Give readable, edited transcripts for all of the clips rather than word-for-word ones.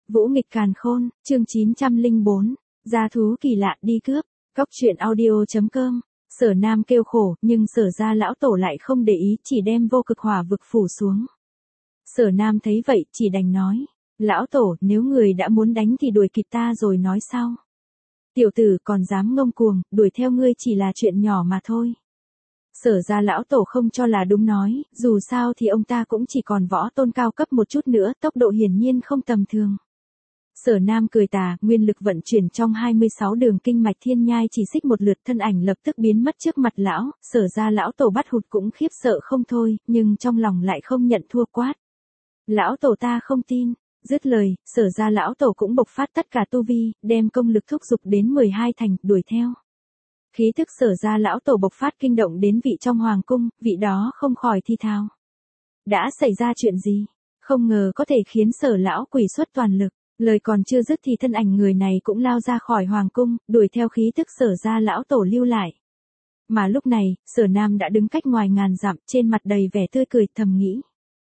Vũ nghịch càn khôn, chương 904, gia thú kỳ lạ đi cướp, cóc truyện audio.com. Sở Nam kêu khổ, nhưng Sở gia lão tổ lại không để ý, chỉ đem vô cực hỏa vực phủ xuống. Sở Nam thấy vậy, chỉ đành nói, lão tổ, nếu người đã muốn đánh thì đuổi kịp ta rồi nói sau. Tiểu tử còn dám ngông cuồng, đuổi theo ngươi chỉ là chuyện nhỏ mà thôi. Sở gia lão tổ không cho là đúng nói, dù sao thì ông ta cũng chỉ còn võ tôn cao cấp một chút nữa, tốc độ hiển nhiên không tầm thường. Sở Nam cười tà, nguyên lực vận chuyển trong 26 đường kinh mạch thiên nhai chỉ xích một lượt, thân ảnh lập tức biến mất trước mặt lão. Sở gia lão tổ bắt hụt cũng khiếp sợ không thôi, nhưng trong lòng lại không nhận thua, quát. Lão tổ ta không tin. Dứt lời, Sở gia lão tổ cũng bộc phát tất cả tu vi, đem công lực thúc giục đến 12 thành, đuổi theo. Khí thức Sở gia lão tổ bộc phát kinh động đến vị trong hoàng cung, vị đó không khỏi thi thào. Đã xảy ra chuyện gì? Không ngờ có thể khiến Sở lão quỷ xuất toàn lực. Lời còn chưa dứt thì thân ảnh người này cũng lao ra khỏi hoàng cung, đuổi theo khí thức Sở gia lão tổ lưu lại. Mà lúc này, Sở Nam đã đứng cách ngoài ngàn dặm, trên mặt đầy vẻ tươi cười, thầm nghĩ.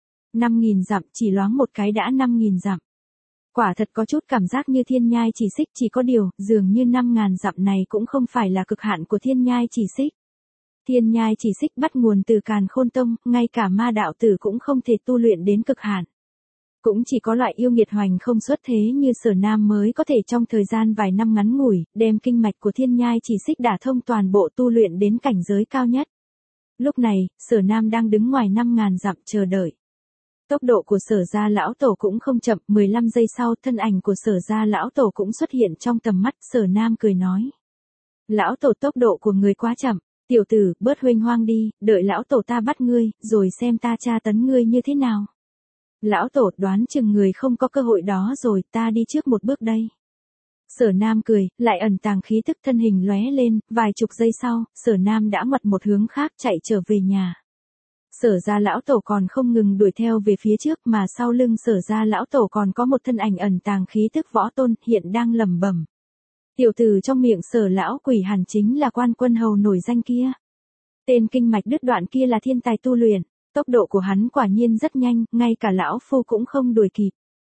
5.000 dặm, chỉ loáng một cái đã 5.000 dặm. Quả thật có chút cảm giác như thiên nhai chỉ xích, chỉ có điều, dường như 5.000 dặm này cũng không phải là cực hạn của thiên nhai chỉ xích. Thiên nhai chỉ xích bắt nguồn từ Càn Khôn Tông, ngay cả ma đạo tử cũng không thể tu luyện đến cực hạn. Cũng chỉ có loại yêu nghiệt hoành không xuất thế như Sở Nam mới có thể trong thời gian vài năm ngắn ngủi, đem kinh mạch của thiên nhai chỉ xích đả thông toàn bộ, tu luyện đến cảnh giới cao nhất. Lúc này, Sở Nam đang đứng ngoài 5.000 dặm chờ đợi. Tốc độ của Sở gia lão tổ cũng không chậm, 15 giây sau, thân ảnh của Sở gia lão tổ cũng xuất hiện trong tầm mắt. Sở Nam cười nói. Lão tổ, tốc độ của người quá chậm, tiểu tử, bớt huênh hoang đi, đợi lão tổ ta bắt ngươi, rồi xem ta tra tấn ngươi như thế nào. Lão tổ, đoán chừng người không có cơ hội đó rồi, ta đi trước một bước đây. Sở Nam cười, lại ẩn tàng khí thức, thân hình lóe lên, vài chục giây sau, Sở Nam đã ngoặt một hướng khác, chạy trở về nhà. Sở gia lão tổ còn không ngừng đuổi theo về phía trước, mà sau lưng Sở gia lão tổ còn có một thân ảnh ẩn tàng khí thức võ tôn, hiện đang lẩm bẩm. Tiểu tử trong miệng Sở lão quỷ hẳn chính là Quan Quân Hầu nổi danh kia. Tên kinh mạch đứt đoạn kia là thiên tài tu luyện. Tốc độ của hắn quả nhiên rất nhanh, ngay cả lão phu cũng không đuổi kịp.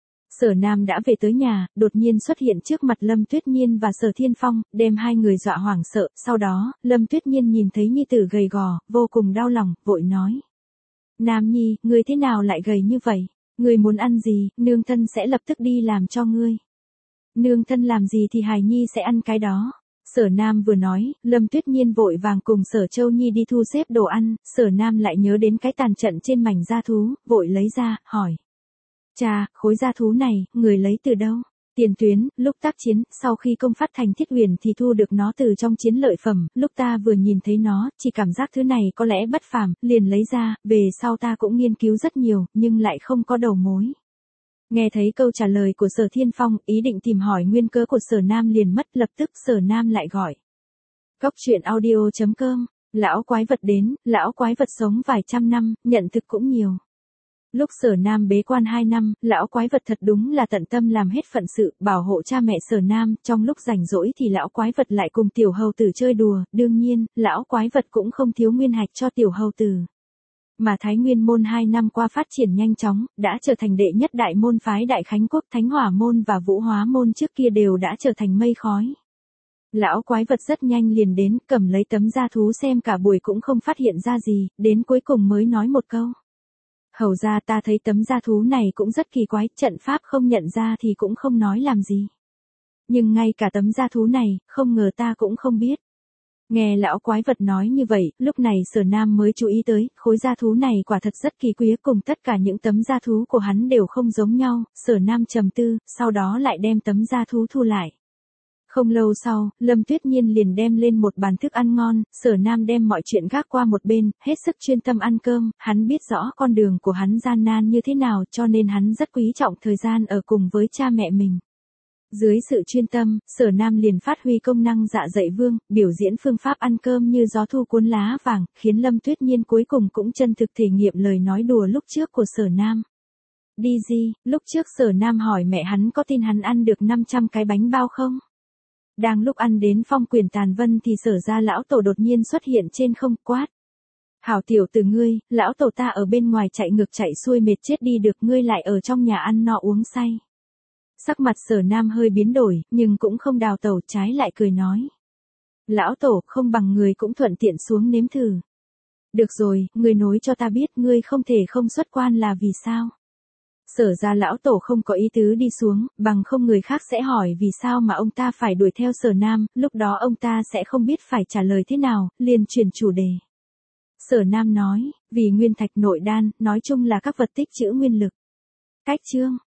Sở Nam đã về tới nhà, đột nhiên xuất hiện trước mặt Lâm Tuyết Nhiên và Sở Thiên Phong, đem hai người dọa hoảng sợ. Sau đó, Lâm Tuyết Nhiên nhìn thấy nhi tử gầy gò, vô cùng đau lòng, vội nói. Nam nhi, ngươi thế nào lại gầy như vậy? Ngươi muốn ăn gì, nương thân sẽ lập tức đi làm cho ngươi. Nương thân làm gì thì hài nhi sẽ ăn cái đó. Sở Nam vừa nói, Lâm Tuyết Nhiên vội vàng cùng Sở Châu Nhi đi thu xếp đồ ăn. Sở Nam lại nhớ đến cái tàn trận trên mảnh da thú, vội lấy ra, hỏi. Cha, khối da thú này, người lấy từ đâu? Tiền tuyến, lúc tác chiến, sau khi công phát thành Thiết Huyền thì thu được nó từ trong chiến lợi phẩm, lúc ta vừa nhìn thấy nó, chỉ cảm giác thứ này có lẽ bất phàm, liền lấy ra, về sau ta cũng nghiên cứu rất nhiều, nhưng lại không có đầu mối. Nghe thấy câu trả lời của Sở Thiên Phong, ý định tìm hỏi nguyên cớ của Sở Nam liền mất, lập tức Sở Nam lại gọi. Cóc truyện audio.com, lão quái vật đến, lão quái vật sống vài trăm năm, nhận thực cũng nhiều. Lúc Sở Nam bế quan 2 năm, lão quái vật thật đúng là tận tâm làm hết phận sự, bảo hộ cha mẹ Sở Nam, trong lúc rảnh rỗi thì lão quái vật lại cùng tiểu hầu tử chơi đùa, đương nhiên, lão quái vật cũng không thiếu nguyên hạch cho tiểu hầu tử. Mà Thái Nguyên môn 2 năm qua phát triển nhanh chóng, đã trở thành đệ nhất đại môn phái Đại Khánh Quốc, Thánh Hỏa môn và Vũ Hóa môn trước kia đều đã trở thành mây khói. Lão quái vật rất nhanh liền đến, cầm lấy tấm da thú xem cả buổi cũng không phát hiện ra gì, đến cuối cùng mới nói một câu. Hầu ra, ta thấy tấm da thú này cũng rất kỳ quái, trận pháp không nhận ra thì cũng không nói làm gì. Nhưng ngay cả tấm da thú này, không ngờ ta cũng không biết. Nghe lão quái vật nói như vậy, lúc này Sở Nam mới chú ý tới, khối da thú này quả thật rất kỳ quý, cùng tất cả những tấm da thú của hắn đều không giống nhau. Sở Nam trầm tư, sau đó lại đem tấm da thú thu lại. Không lâu sau, Lâm Tuyết Nhiên liền đem lên một bàn thức ăn ngon, Sở Nam đem mọi chuyện gác qua một bên, hết sức chuyên tâm ăn cơm, hắn biết rõ con đường của hắn gian nan như thế nào, cho nên hắn rất quý trọng thời gian ở cùng với cha mẹ mình. Dưới sự chuyên tâm, Sở Nam liền phát huy công năng dạ dày vương, biểu diễn phương pháp ăn cơm như gió thu cuốn lá vàng, khiến Lâm Tuyết Nhiên cuối cùng cũng chân thực thể nghiệm lời nói đùa lúc trước của Sở Nam. Đi gì, lúc trước Sở Nam hỏi mẹ hắn có tin hắn ăn được 500 cái bánh bao không? Đang lúc ăn đến phong quyền tàn vân thì Sở gia lão tổ đột nhiên xuất hiện trên không, quát. Hảo tiểu tử ngươi, lão tổ ta ở bên ngoài chạy ngược chạy xuôi mệt chết đi được, ngươi lại ở trong nhà ăn no uống say. Sắc mặt Sở Nam hơi biến đổi, nhưng cũng không đào tẩu, trái lại cười nói. Lão tổ, không bằng người cũng thuận tiện xuống nếm thử. Được rồi, người nói cho ta biết ngươi không thể không xuất quan là vì sao. Sở ra lão tổ không có ý tứ đi xuống, bằng không người khác sẽ hỏi vì sao mà ông ta phải đuổi theo Sở Nam, lúc đó ông ta sẽ không biết phải trả lời thế nào, liền chuyển chủ đề. Sở Nam nói, vì nguyên thạch nội đan, nói chung là các vật tích trữ nguyên lực. Cách chương